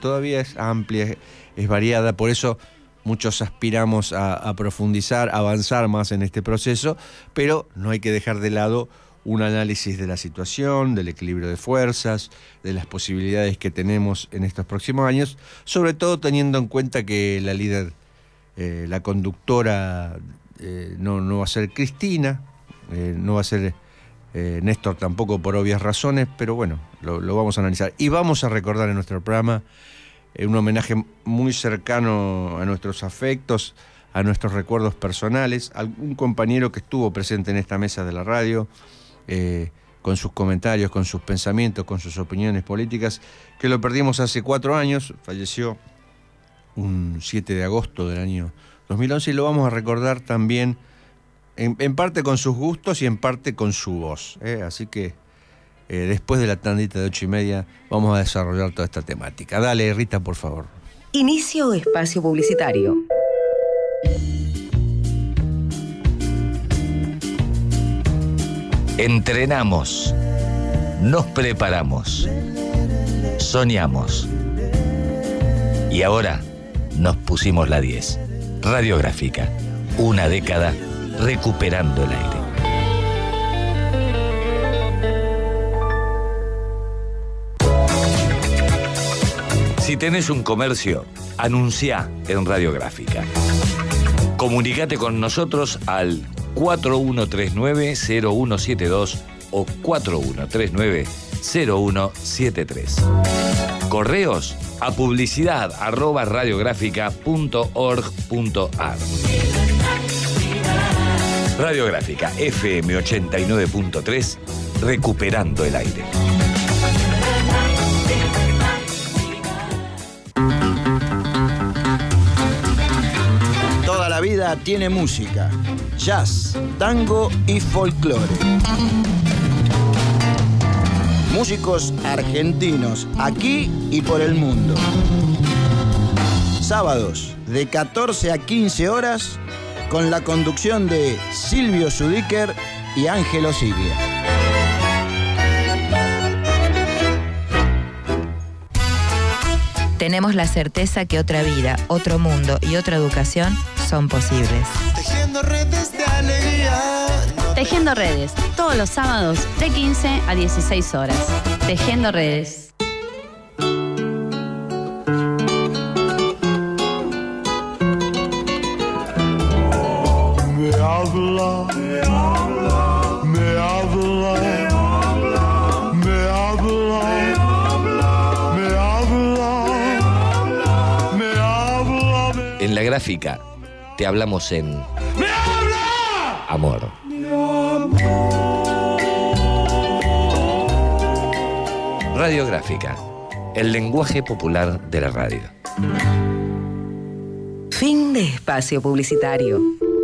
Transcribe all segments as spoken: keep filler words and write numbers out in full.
todavía es amplia, es, es variada, por eso muchos aspiramos a, a profundizar, a avanzar más en este proceso, pero no hay que dejar de lado un análisis de la situación, del equilibrio de fuerzas, de las posibilidades que tenemos en estos próximos años, sobre todo teniendo en cuenta que la líder, eh, la conductora, eh, no, no va a ser Cristina, eh, no va a ser eh, Néstor tampoco por obvias razones, pero bueno, lo, lo vamos a analizar. Y vamos a recordar en nuestro programa eh, un homenaje muy cercano a nuestros afectos, a nuestros recuerdos personales, a un compañero que estuvo presente en esta mesa de la radio, Eh, con sus comentarios, con sus pensamientos, con sus opiniones políticas, que lo perdimos hace cuatro años, falleció un siete de agosto del año dos mil once, y lo vamos a recordar también en, en parte con sus gustos y en parte con su voz, ¿eh? Así que eh, después de la tandita de ocho y media vamos a desarrollar toda esta temática. Dale, Rita, por favor. Inicio espacio publicitario. Entrenamos, nos preparamos, soñamos y ahora nos pusimos la diez. Radiográfica, una década recuperando el aire. Si tenés un comercio, anunciá en Radiográfica. Comunicate con nosotros al cuatro uno tres nueve cero uno siete dos o cuatro uno tres nueve cero uno siete tres. Correos a publicidad arroba radiográfica punto org punto ar. Radiográfica F M ochenta y nueve punto tres, recuperando el aire. Toda la vida tiene música. Jazz, tango y folclore. Músicos argentinos, aquí y por el mundo. Sábados, de catorce a quince horas, con la conducción de Silvio Zudiker y Ángelo Siglia. Tenemos la certeza que otra vida, otro mundo y otra educación son posibles. Tejiendo redes de alegría. Tejiendo Redes, todos los sábados de quince a dieciséis horas. Tejiendo Redes. Me habla, me habla, me habla, me habla, me habla, me habla. En la gráfica te hablamos en ¡Me habla! amor. Radiográfica, el lenguaje popular de la radio. Fin de espacio publicitario.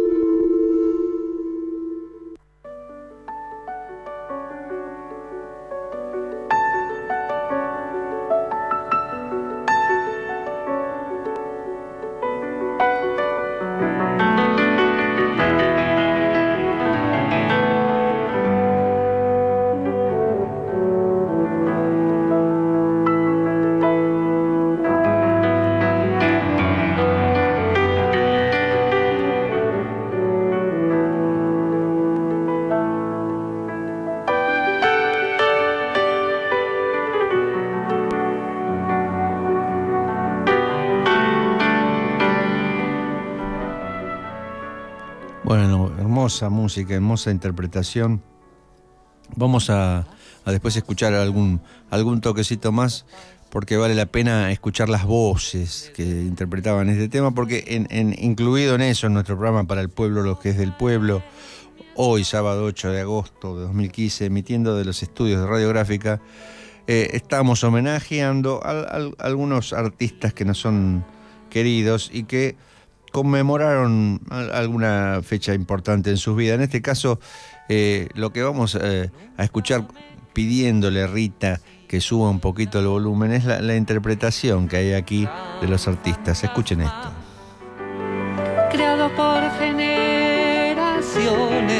Bueno, hermosa música, hermosa interpretación. Vamos a, a después escuchar algún, algún toquecito más, porque vale la pena escuchar las voces que interpretaban este tema, porque en, en, incluido en eso, en nuestro programa Para el Pueblo, lo que es del pueblo, hoy, sábado ocho de agosto de dos mil quince, emitiendo de los estudios de Radiográfica, eh, estamos homenajeando a, a, a algunos artistas que nos son queridos y que conmemoraron alguna fecha importante en sus vidas. En este caso, eh, lo que vamos eh, a escuchar, pidiéndole a Rita que suba un poquito el volumen, es la, la interpretación que hay aquí de los artistas. Escuchen esto. Creado por generaciones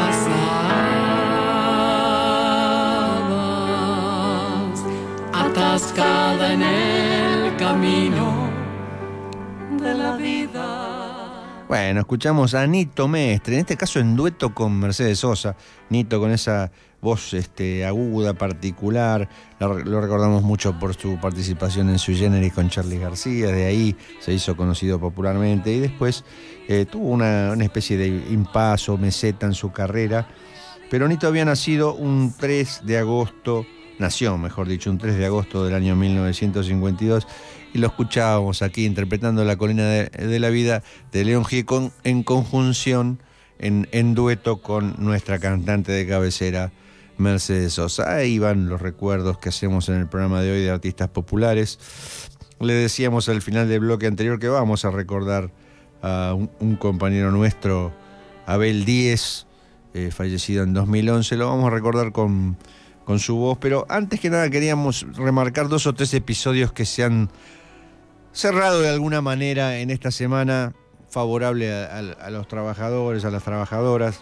pasadas, atadas enfrascada en el camino de la vida. Bueno, escuchamos a Nito Mestre, en este caso en dueto con Mercedes Sosa. Nito con esa voz este, aguda, particular, lo recordamos mucho por su participación en Sui Generis con Charly García, de ahí se hizo conocido popularmente y después eh, tuvo una, una especie de impaso, meseta en su carrera, pero Nito había nacido un tres de agosto, nació mejor dicho, un tres de agosto del año mil novecientos cincuenta y dos, y lo escuchábamos aquí interpretando La colina de, de la vida de León Gieco en conjunción, en, en dueto con nuestra cantante de cabecera, Mercedes Sosa. Ahí van los recuerdos que hacemos en el programa de hoy de artistas populares. Le decíamos al final del bloque anterior que vamos a recordar a un, un compañero nuestro, Abel Díez, eh, fallecido en dos mil once. Lo vamos a recordar con, con su voz, pero antes que nada queríamos remarcar dos o tres episodios que se han cerrado de alguna manera en esta semana favorable a, a, a los trabajadores, a las trabajadoras.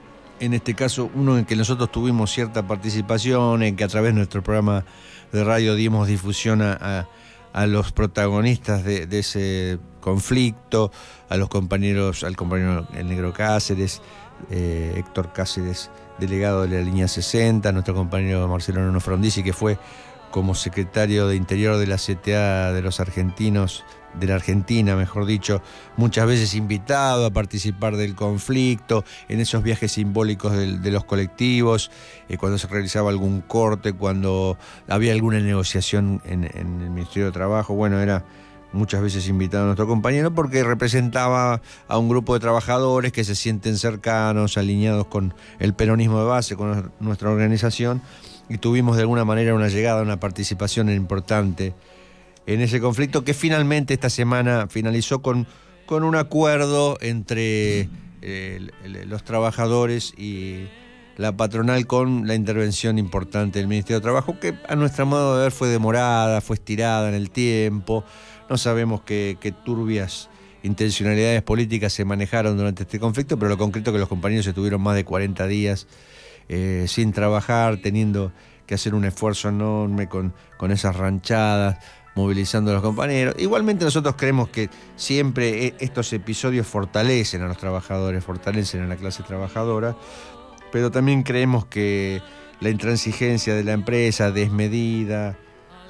En este caso, uno en que nosotros tuvimos cierta participación, en que a través de nuestro programa de radio dimos difusión a, a, a los protagonistas de, de ese conflicto, a los compañeros, al compañero el Negro Cáceres, eh, Héctor Cáceres, delegado de la línea sesenta, nuestro compañero Marcelo Nono Frondizi, que fue como secretario de Interior de la C T A de los argentinos, de la Argentina, mejor dicho, muchas veces invitado a participar del conflicto, en esos viajes simbólicos de, de los colectivos, eh, cuando se realizaba algún corte, cuando había alguna negociación en, en el Ministerio de Trabajo. Bueno, era muchas veces invitado a nuestro compañero porque representaba a un grupo de trabajadores que se sienten cercanos, alineados con el peronismo de base, con nuestra organización, y tuvimos de alguna manera una llegada, una participación importante en ese conflicto que finalmente esta semana finalizó con, con un acuerdo entre eh, los trabajadores y la patronal, con la intervención importante del Ministerio de Trabajo, que a nuestro modo de ver fue demorada, fue estirada en el tiempo. No sabemos qué, qué turbias intencionalidades políticas se manejaron durante este conflicto, pero lo concreto es que los compañeros estuvieron más de cuarenta días eh, sin trabajar, teniendo que hacer un esfuerzo enorme con, con esas ranchadas, movilizando a los compañeros. Igualmente nosotros creemos que siempre estos episodios fortalecen a los trabajadores, fortalecen a la clase trabajadora, pero también creemos que la intransigencia de la empresa, desmedida,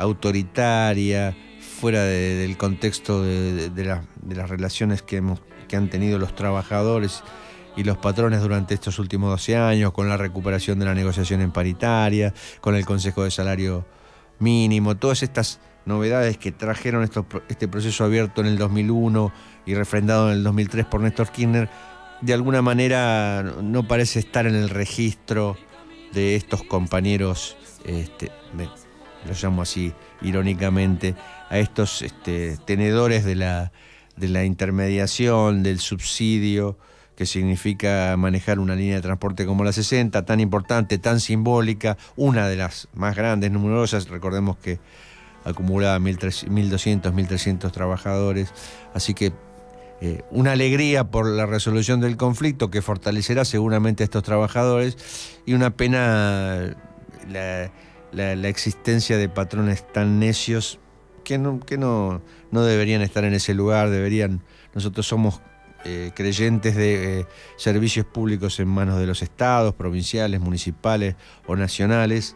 autoritaria, fuera de, del contexto de, de, de, la, de las relaciones que, hemos, que han tenido los trabajadores y los patrones durante estos últimos doce años, con la recuperación de la negociación en paritaria, con el Consejo de Salario Mínimo, todas estas novedades que trajeron esto, este proceso abierto en el dos mil uno y refrendado en el dos mil tres por Néstor Kirchner, de alguna manera no parece estar en el registro de estos compañeros, este, me, lo llamo así irónicamente, a estos este, tenedores de la, de la intermediación, del subsidio, que significa manejar una línea de transporte como la sesenta, tan importante, tan simbólica, una de las más grandes, numerosas. Recordemos que acumulaba mil doscientos, mil trescientos trabajadores, así que eh, una alegría por la resolución del conflicto que fortalecerá seguramente a estos trabajadores, y una pena la, la, la existencia de patrones tan necios que no, que no, no deberían estar en ese lugar. Deberían, nosotros somos eh, creyentes de eh, servicios públicos en manos de los estados, provinciales, municipales o nacionales,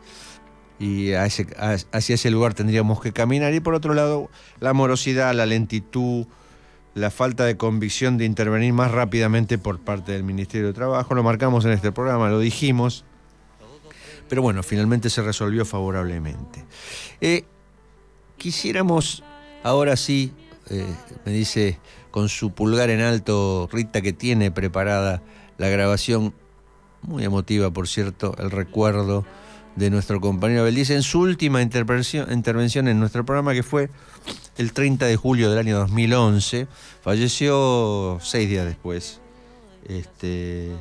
y a ese, a, hacia ese lugar tendríamos que caminar. Y por otro lado, la morosidad, la lentitud, la falta de convicción de intervenir más rápidamente por parte del Ministerio de Trabajo. Lo marcamos en este programa, lo dijimos, pero bueno, finalmente se resolvió favorablemente. Eh, quisiéramos, ahora sí, eh, me dice con su pulgar en alto Rita, que tiene preparada la grabación, muy emotiva por cierto, el recuerdo de nuestro compañero Abel Díez en su última intervención, intervención en nuestro programa, que fue el treinta de julio del año dos mil once. Falleció seis días después. Este,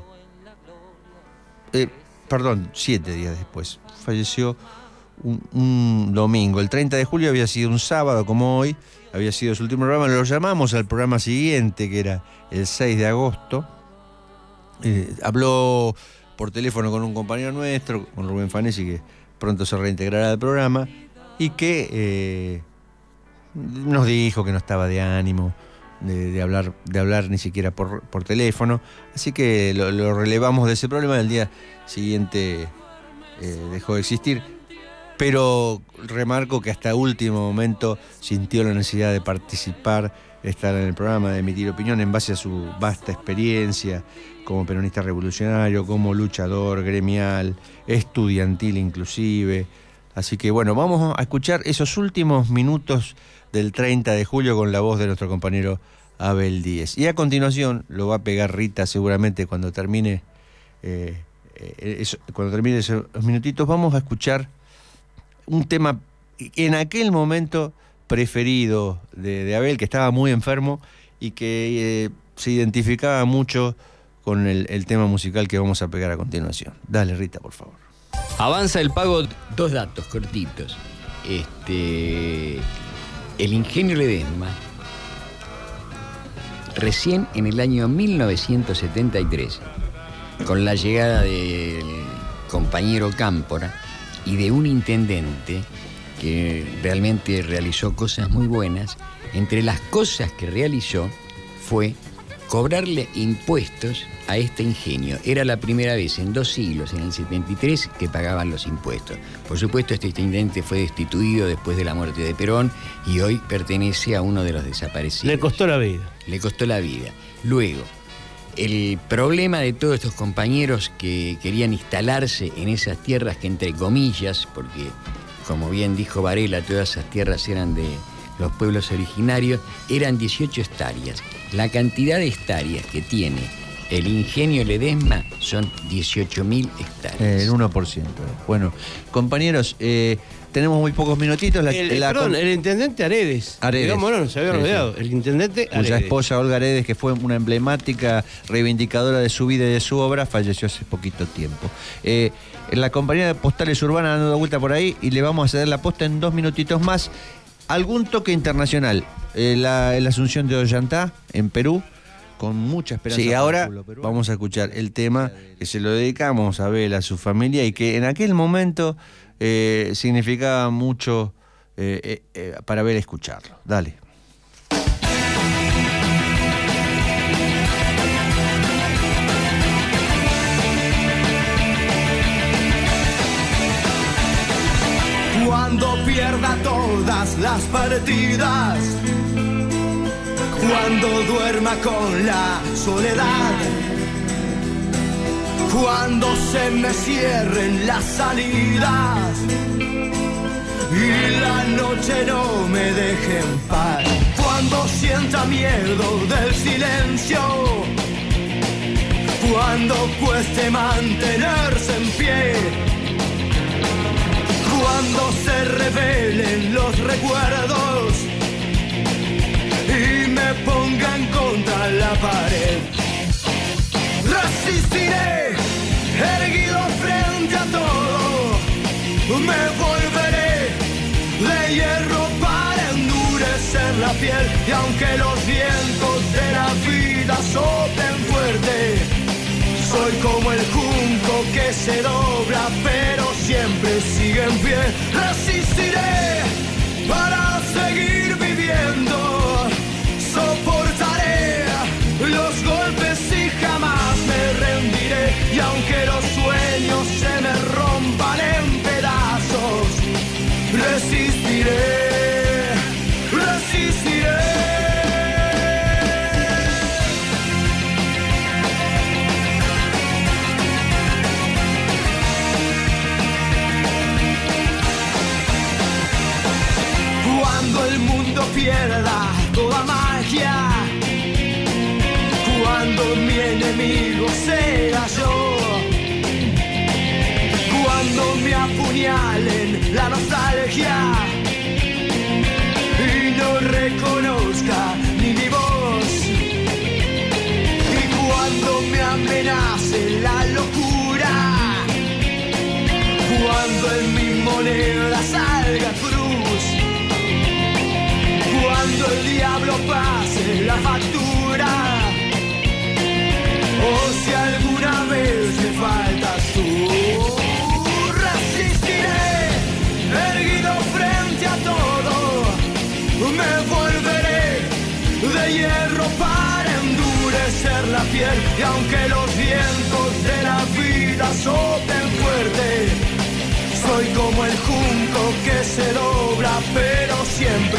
eh, perdón, siete días después. Falleció un, un domingo. El treinta de julio había sido un sábado como hoy. Había sido su último programa. Lo llamamos al programa siguiente, que era el seis de agosto. Eh, habló por teléfono con un compañero nuestro, con Rubén Fanesi, que pronto se reintegrará al programa, y que eh, nos dijo que no estaba de ánimo de, de, hablar, de hablar ni siquiera por, por teléfono, así que lo, lo relevamos de ese problema. El día siguiente eh, dejó de existir, pero remarco que hasta último momento sintió la necesidad de participar, estar en el programa, de emitir opinión en base a su vasta experiencia como peronista revolucionario, como luchador gremial, estudiantil inclusive. Así que bueno, vamos a escuchar esos últimos minutos del treinta de julio con la voz de nuestro compañero Abel Díez. Y a continuación lo va a pegar Rita seguramente cuando termine, eh, eh, eso, cuando termine esos minutitos. Vamos a escuchar un tema en aquel momento preferido de, de Abel, que estaba muy enfermo y que eh, se identificaba mucho con el, el tema musical que vamos a pegar a continuación. Dale, Rita, por favor. Avanza el pago. Dos datos cortitos. Este, el Ingenio Ledesma, recién en el año mil novecientos setenta y tres, con la llegada del compañero Cámpora y de un intendente que realmente realizó cosas muy buenas, entre las cosas que realizó fue cobrarle impuestos a este ingenio. Era la primera vez en dos siglos, en el setenta y tres, que pagaban los impuestos. Por supuesto, este intendente fue destituido después de la muerte de Perón y hoy pertenece a uno de los desaparecidos. Le costó la vida. Le costó la vida. Luego, el problema de todos estos compañeros que querían instalarse en esas tierras que, entre comillas, porque como bien dijo Varela, todas esas tierras eran de los pueblos originarios, eran dieciocho hectáreas. La cantidad de hectáreas que tiene el Ingenio Ledesma son dieciocho mil hectáreas. Eh, el uno por ciento. Bueno, compañeros, eh, tenemos muy pocos minutitos. La, el, la, perdón, el intendente Aredes. Aredes. Digamos, no, se había olvidado. Sí, sí. El intendente Aredes. Cuya esposa, Olga Aredes, que fue una emblemática reivindicadora de su vida y de su obra, falleció hace poquito tiempo. Eh, la compañía de postales urbanas dando vuelta por ahí y le vamos a ceder la posta en dos minutitos más. Algún toque internacional. Eh, la, la Asunción de Ollantá, en Perú, con mucha esperanza. Sí, ahora vamos a escuchar el tema que se lo dedicamos a Abel, a su familia, y que en aquel momento eh, significaba mucho eh, eh, eh, para Abel escucharlo. Dale. Cuando pierda todas las partidas, cuando duerma con la soledad, cuando se me cierren las salidas y la noche no me deje en paz, cuando sienta miedo del silencio, cuando cueste mantenerse en pie, cuando se revelen los recuerdos y me pongan contra la pared, resistiré erguido frente a todo, me volveré de hierro para endurecer la piel, y aunque los vientos de la vida soplen fuerte, soy como el junco que se dobla pero siempre sigue en pie. Resistiré para seguir viviendo, soportaré los golpes y jamás me rendiré, y aunque los sueños se me rompan en pedazos, resistiré, resistiré. Cuando el mundo pierda toda magia, cuando mi enemigo sea yo, cuando me apuñalen la nostalgia y no reconozca ni mi voz, y cuando me amenace la locura, cuando en mi moneda salga cruz, cuando el diablo pase la factura, o si alguna vez me faltas tú, resistiré erguido frente me volveré de hierro para endurecer la piel. Y aunque los vientos de la vida soplen fuerte, soy como el junco que se dobla, pero siempre